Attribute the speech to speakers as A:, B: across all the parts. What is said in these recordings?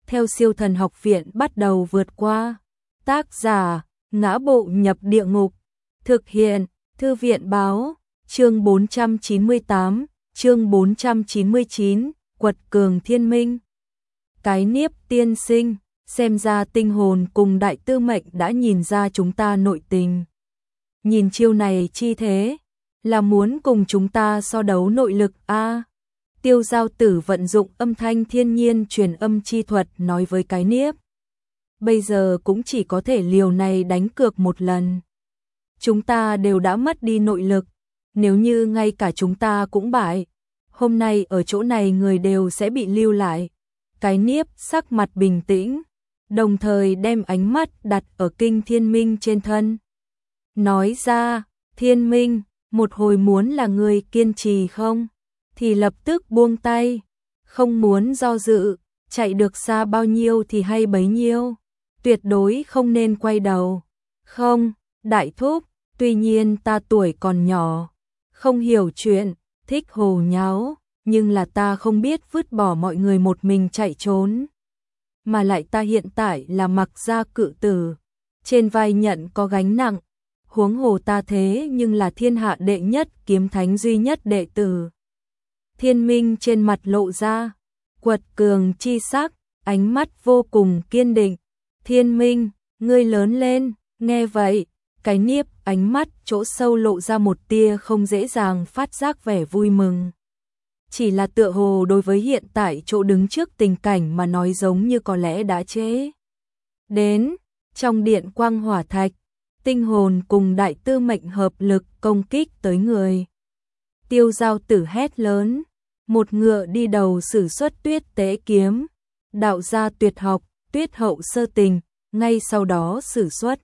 A: theo Siêu Thần Học Viện bắt đầu vượt qua. Tác giả: Ngã Bộ Nhập Địa Ngục. Thực hiện: Thư viện báo. Chương 498, chương 499, Quật Cường Thiên Minh. Cái Niếp tiên sinh, xem ra Tinh Hồn cùng Đại Tư Mệnh đã nhìn ra chúng ta nội tình. Nhìn chiêu này chi thế, là muốn cùng chúng ta so đấu nội lực a? Tiêu Giao Tử vận dụng âm thanh thiên nhiên truyền âm chi thuật nói với Cái Niếp. Bây giờ cũng chỉ có thể liều này đánh cược một lần. Chúng ta đều đã mất đi nội lực, nếu như ngay cả chúng ta cũng bại, hôm nay ở chỗ này người đều sẽ bị lưu lại. Cái Niếp sắc mặt bình tĩnh, đồng thời đem ánh mắt đặt ở Kinh Thiên Minh trên thân. Nói ra, Thiên Minh, một hồi muốn là người kiên trì không, thì lập tức buông tay, không muốn do dự, chạy được xa bao nhiêu thì hay bấy nhiêu, tuyệt đối không nên quay đầu. Không, đại thúc, tuy nhiên ta tuổi còn nhỏ, không hiểu chuyện, thích hồ nháo, nhưng là ta không biết vứt bỏ mọi người một mình chạy trốn. Mà lại ta hiện tại là Mặc gia cự tử, trên vai nhận có gánh nặng, huống hồ ta thế nhưng là thiên hạ đệ nhất kiếm thánh duy nhất đệ tử. Thiên Minh trên mặt lộ ra quật cường chi sắc, ánh mắt vô cùng kiên định. Thiên Minh, ngươi lớn lên. Nghe vậy, Cái Niếp ánh mắt chỗ sâu lộ ra một tia không dễ dàng phát giác vẻ vui mừng. Chỉ là tựa hồ đối với hiện tại chỗ đứng trước tình cảnh mà nói giống như có lẽ đã trễ. Đến, trong điện quang hỏa thạch, Tinh Hồn cùng Đại Tư Mệnh hợp lực công kích tới người. Tiêu Giao Tử hét lớn, một ngựa đi đầu sử xuất Tuyết Tế kiếm, đạo gia tuyệt học, Tuyết Hậu Sơ Tình, ngay sau đó sử xuất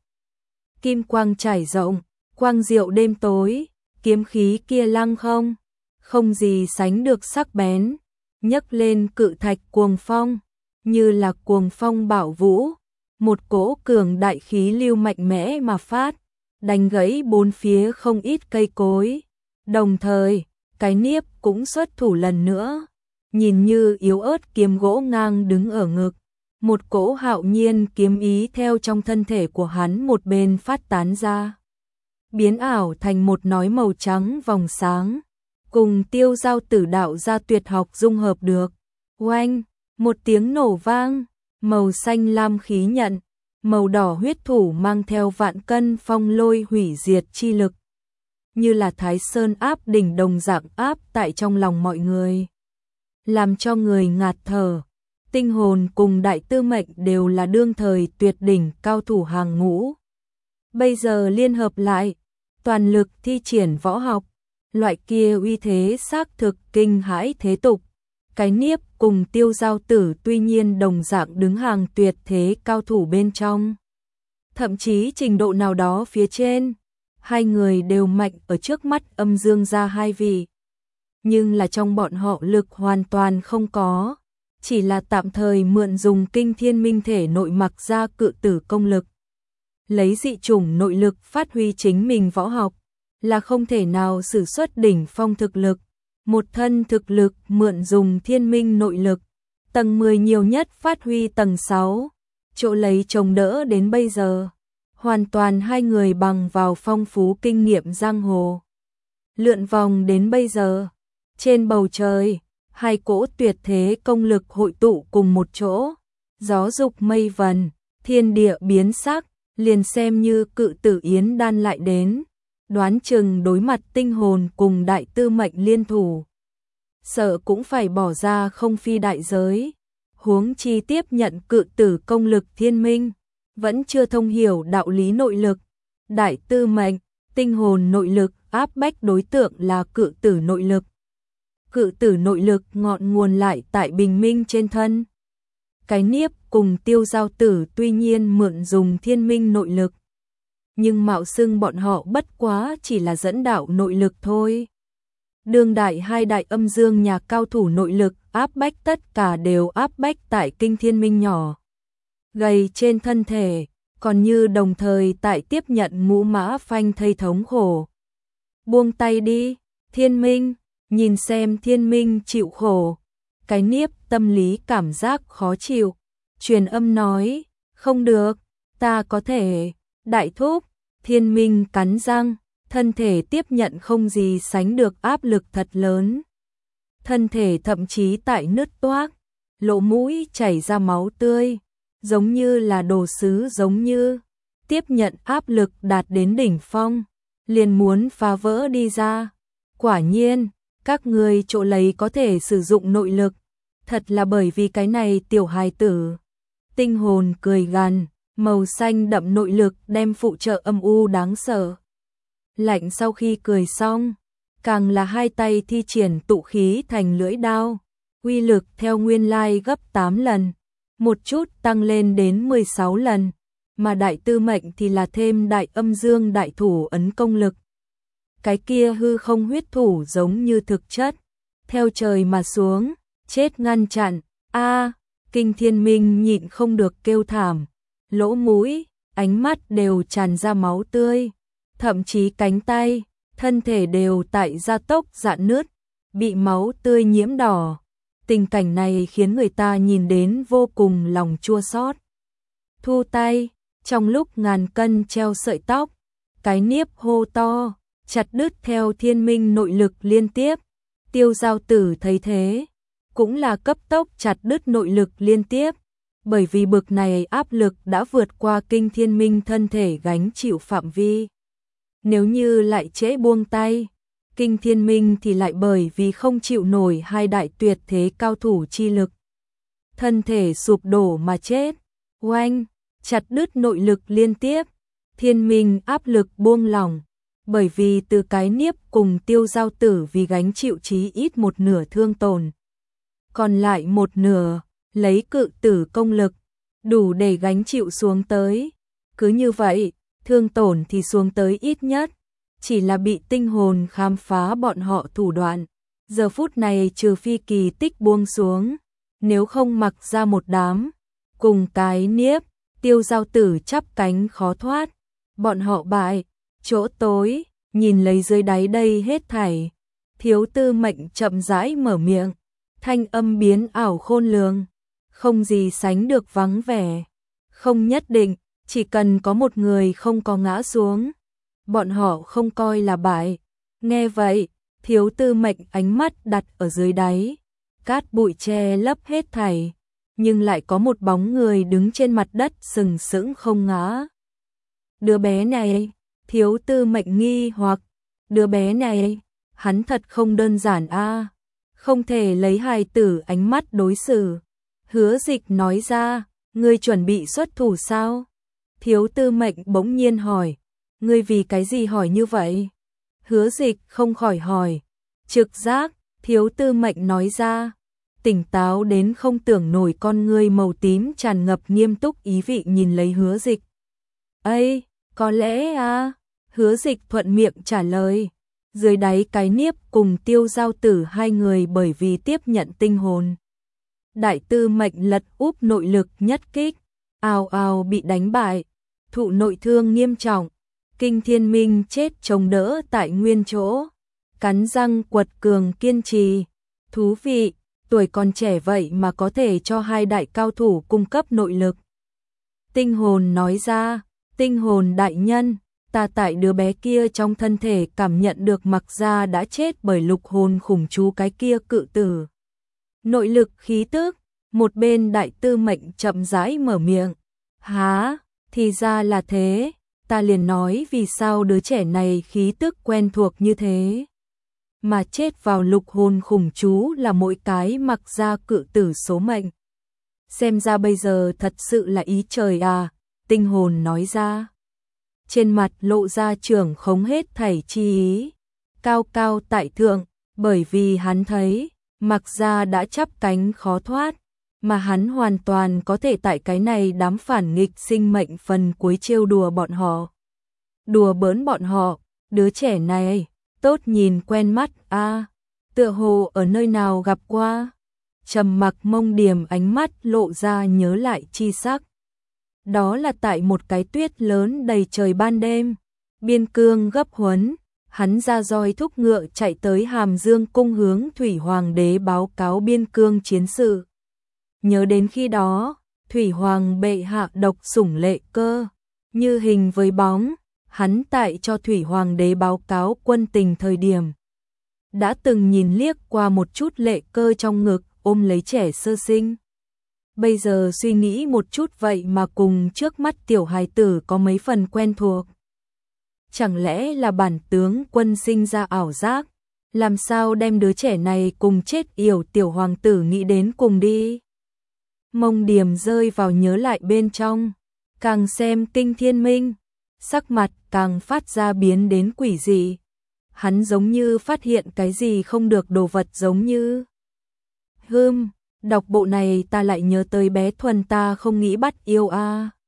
A: kim quang trải rộng, quang diệu đêm tối, kiếm khí kia lăng không gì sánh được sắc bén, nhấc lên cự thạch cuồng phong, như là cuồng phong bạo vũ, một cỗ cường đại khí lưu mạnh mẽ mà phát, đánh gãy bốn phía không ít cây cối. Đồng thời, Cái Niếp cũng xuất thủ lần nữa, nhìn như yếu ớt kiếm gỗ ngang đứng ở ngực, một cỗ hạo nhiên kiếm ý theo trong thân thể của hắn một bên phát tán ra, biến ảo thành một nói màu trắng vòng sáng, cùng Tiêu Giao Tử đạo gia tuyệt học dung hợp được. Oanh, một tiếng nổ vang, màu xanh lam khí nhận, màu đỏ huyết thủ mang theo vạn cân phong lôi hủy diệt chi lực, như là Thái Sơn áp đỉnh đồng dạng áp tại trong lòng mọi người, làm cho người ngạt thở. Tinh Hồn cùng Đại Tư Mệnh đều là đương thời tuyệt đỉnh cao thủ hàng ngũ. Bây giờ liên hợp lại, toàn lực thi triển võ học, loại kia uy thế xác thực kinh hãi thế tục. Cái Niếp cùng Tiêu Giao Tử tuy nhiên đồng dạng đứng hàng tuyệt thế cao thủ bên trong, thậm chí trình độ nào đó phía trên, hai người đều mạnh ở trước mắt âm dương gia hai vị. Nhưng là trong bọn họ lực hoàn toàn không có, chỉ là tạm thời mượn dùng Kinh Thiên Minh thể nội Mặc gia cự tử công lực, lấy dị chủng nội lực phát huy chính mình võ học, là không thể nào sử xuất đỉnh phong thực lực. Một thân thực lực mượn dùng Thiên Minh nội lực, tầng 10 nhiều nhất phát huy tầng 6, chỗ lấy chống đỡ đến bây giờ. Hoàn toàn hai người bằng vào phong phú kinh nghiệm giang hồ. Lượn vòng đến bây giờ, trên bầu trời, hai cỗ tuyệt thế công lực hội tụ cùng một chỗ, gió dục mây vần, thiên địa biến sắc, liền xem như cự tử Yến Đan lại đến, đoán chừng đối mặt Tinh Hồn cùng Đại Tư Mệnh liên thủ, sợ cũng phải bỏ ra không phi đại giới. Huống chi tiếp nhận cự tử công lực Thiên Minh, vẫn chưa thông hiểu đạo lý nội lực. Đại Tư Mệnh, Tinh Hồn nội lực áp bách đối tượng là cự tử nội lực. Cự tử nội lực ngọn nguồn lại tại bình minh trên thân. Cái Niếp cùng Tiêu Giao Tử tuy nhiên mượn dùng Thiên Minh nội lực, nhưng mạo xưng bọn họ bất quá chỉ là dẫn đạo nội lực thôi. Đương đại hai đại âm dương nhà cao thủ nội lực áp bách tất cả đều áp bách tại Kinh Thiên Minh nhỏ gầy trên thân thể, còn như đồng thời tại tiếp nhận ngũ mã phanh thây thống khổ. Buông tay đi, Thiên Minh, nhìn xem Thiên Minh chịu khổ. Cái Niếp tâm lý cảm giác khó chịu, truyền âm nói, không được, ta có thể, đại thúc, Thiên Minh cắn răng, thân thể tiếp nhận không gì sánh được áp lực thật lớn. Thân thể thậm chí tại nứt toác, lỗ mũi chảy ra máu tươi, giống như là đồ sứ giống như, tiếp nhận áp lực đạt đến đỉnh phong, liền muốn phá vỡ đi ra. Quả nhiên, các ngươi chỗ lấy có thể sử dụng nội lực, thật là bởi vì cái này tiểu hài tử. Tinh hồn cười gằn, màu xanh đậm nội lực đem phụ trợ âm u đáng sợ. Lạnh sau khi cười xong, càng là hai tay thi triển tụ khí thành lưỡi đao, uy lực theo nguyên lai gấp 8 lần, một chút tăng lên đến 16 lần, mà đại tư mệnh thì là thêm đại âm dương đại thủ ấn công lực. Cái kia hư không huyết thủ giống như thực chất, theo trời mà xuống, chết ngăn chặn, Kinh Thiên Minh nhịn không được kêu thảm, lỗ mũi, ánh mắt đều tràn ra máu tươi, thậm chí cánh tay, thân thể đều tại gia tốc rạn nứt, bị máu tươi nhiễm đỏ. Tình cảnh này khiến người ta nhìn đến vô cùng lòng chua xót. Thu tay, trong lúc ngàn cân treo sợi tóc, cái niếp hô to, chặt đứt theo thiên minh nội lực liên tiếp. Tiêu Giao Tử thấy thế, cũng là cấp tốc chặt đứt nội lực liên tiếp, bởi vì bực này áp lực đã vượt qua Kinh Thiên Minh thân thể gánh chịu phạm vi. Nếu như lại trễ buông tay, Kinh Thiên Minh thì lại bởi vì không chịu nổi hai đại tuyệt thế cao thủ chi lực, thân thể sụp đổ mà chết. Oanh, chặt đứt nội lực liên tiếp, Thiên Minh áp lực buông lỏng, bởi vì từ cái niếp cùng Tiêu Giao Tử vì gánh chịu chí ít một nửa thương tổn, còn lại một nửa lấy cự tử công lực đủ để gánh chịu xuống tới. Cứ như vậy, thương tổn thì xuống tới ít nhất, chỉ là bị tinh hồn khám phá bọn họ thủ đoạn. Giờ phút này trừ phi kỳ tích buông xuống, nếu không mặc ra một đám, cùng cái niếp, Tiêu Giao Tử chắp cánh khó thoát. Bọn họ bại, chỗ tối, nhìn lấy dưới đáy đây hết thảy. Thiếu Tư Mệnh chậm rãi mở miệng, thanh âm biến ảo khôn lường, không gì sánh được vắng vẻ. Không nhất định, chỉ cần có một người không có ngã xuống, bọn họ không coi là bại. Nghe vậy, Thiếu Tư Mệnh ánh mắt đặt ở dưới đáy, cát bụi che lấp hết thảy, nhưng lại có một bóng người đứng trên mặt đất sừng sững không ngã. Đứa bé này, Thiếu Tư Mệnh nghi hoặc, đứa bé này, hắn thật không đơn giản a, không thể lấy hài tử ánh mắt đối xử. Hứa Dịch nói ra, ngươi chuẩn bị xuất thủ sao? Thiếu Tư Mệnh bỗng nhiên hỏi, ngươi vì cái gì hỏi như vậy? Hứa Dịch không khỏi hỏi, trực giác. Thiếu Tư Mệnh nói ra, tỉnh táo đến không tưởng nổi, con ngươi màu tím tràn ngập nghiêm túc ý vị nhìn lấy Hứa Dịch. Ây, có lẽ à, Hứa Dịch thuận miệng trả lời. Dưới đáy cái niếp cùng Tiêu Giao Tử hai người bởi vì tiếp nhận tinh hồn đại tư mệnh lật úp nội lực nhất kích, ào ào bị đánh bại, thụ nội thương nghiêm trọng. Kinh Thiên Minh chết chống đỡ tại nguyên chỗ, cắn răng quật cường kiên trì. Thú vị, tuổi còn trẻ vậy mà có thể cho hai đại cao thủ cung cấp nội lực. Tinh hồn nói ra, tinh hồn đại nhân, ta tại đứa bé kia trong thân thể cảm nhận được mặc ra đã chết bởi lục hồn khủng chú cái kia cự tử. Nội lực khí tức, một bên đại tư mệnh chậm rãi mở miệng. Há, thì ra là thế, ta liền nói vì sao đứa trẻ này khí tức quen thuộc như thế. Mà chết vào lục hồn khủng chú là mỗi cái mặc ra cự tử số mệnh. Xem ra bây giờ thật sự là ý trời à, tinh hồn nói ra. Trên mặt lộ ra trưởng khống hết thảy chi ý, cao cao tại thượng, bởi vì hắn thấy, mặc ra đã chắp cánh khó thoát, mà hắn hoàn toàn có thể tại cái này đám phản nghịch sinh mệnh phần cuối trêu đùa bọn họ. Đùa bỡn bọn họ, đứa trẻ này, tốt nhìn quen mắt a, tựa hồ ở nơi nào gặp qua. Trầm mặc Mông Điểm ánh mắt lộ ra nhớ lại chi sắc. Đó là tại một cái tuyết lớn đầy trời ban đêm, Biên Cương gấp huấn, hắn ra roi thúc ngựa chạy tới Hàm Dương cung hướng Thủy Hoàng đế báo cáo Biên Cương chiến sự. Nhớ đến khi đó, Thủy Hoàng bệ hạ độc sủng Lệ Cơ, như hình với bóng, hắn tại cho Thủy Hoàng đế báo cáo quân tình thời điểm. Đã từng nhìn liếc qua một chút Lệ Cơ trong ngực, ôm lấy trẻ sơ sinh. Bây giờ suy nghĩ một chút vậy mà cùng trước mắt tiểu hài tử có mấy phần quen thuộc. Chẳng lẽ là bản tướng quân sinh ra ảo giác, làm sao đem đứa trẻ này cùng chết yểu tiểu hoàng tử nghĩ đến cùng đi. Mông Điểm rơi vào nhớ lại bên trong, càng xem kinh thiên minh, sắc mặt càng phát ra biến đến quỷ dị. Hắn giống như phát hiện cái gì không được đồ vật giống như. Đọc bộ này ta lại nhớ tới bé Thuần ta không nghĩ bắt yêu a.